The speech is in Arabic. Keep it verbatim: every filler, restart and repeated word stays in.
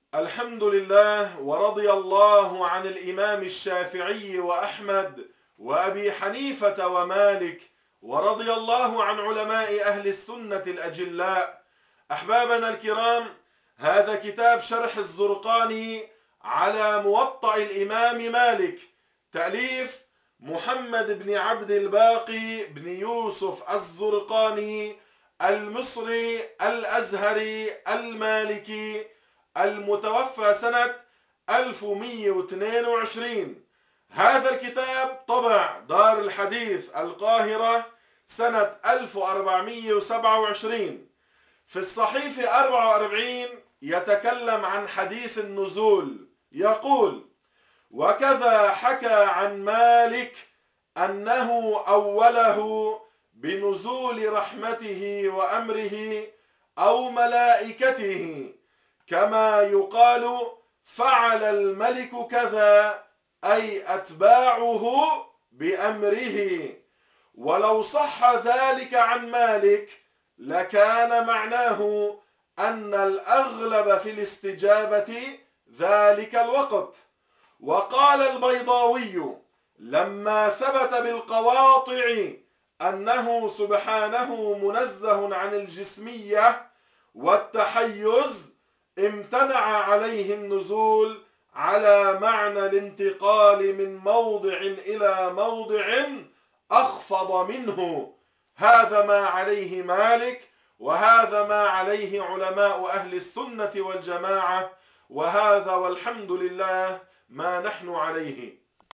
الحمد لله، ورضي الله عن الإمام الشافعي وأحمد وأبي حنيفة ومالك، ورضي الله عن علماء أهل السنة الأجلاء. أحبابنا الكرام، هذا كتاب شرح الزرقاني على موطأ الإمام مالك، تأليف محمد بن عبد الباقي بن يوسف الزرقاني المصري الأزهري المالكي، المتوفى سنة ألف ومئة واثنين وعشرين. هذا الكتاب طبع دار الحديث القاهرة سنة ألف وأربعمئة وسبعة وعشرين. في الصحيفة أربعة وأربعين يتكلم عن حديث النزول، يقول: وكذا حكى عن مالك أنه أوله بنزول رحمته وأمره أو ملائكته، كما يقال فعل الملك كذا، أي أتباعه بأمره. ولو صح ذلك عن مالك لكان معناه أن الأغلب في الاستجابة ذلك الوقت. وقال البيضاوي لما ثبت بالقواطع أنه سبحانه منزه عن الجسمية والتحيز، امتنع عليه النزول على معنى الانتقال من موضع إلى موضع أخفض منه. هذا ما عليه مالك، وهذا ما عليه علماء أهل السنة والجماعة، وهذا والحمد لله ما نحن عليه.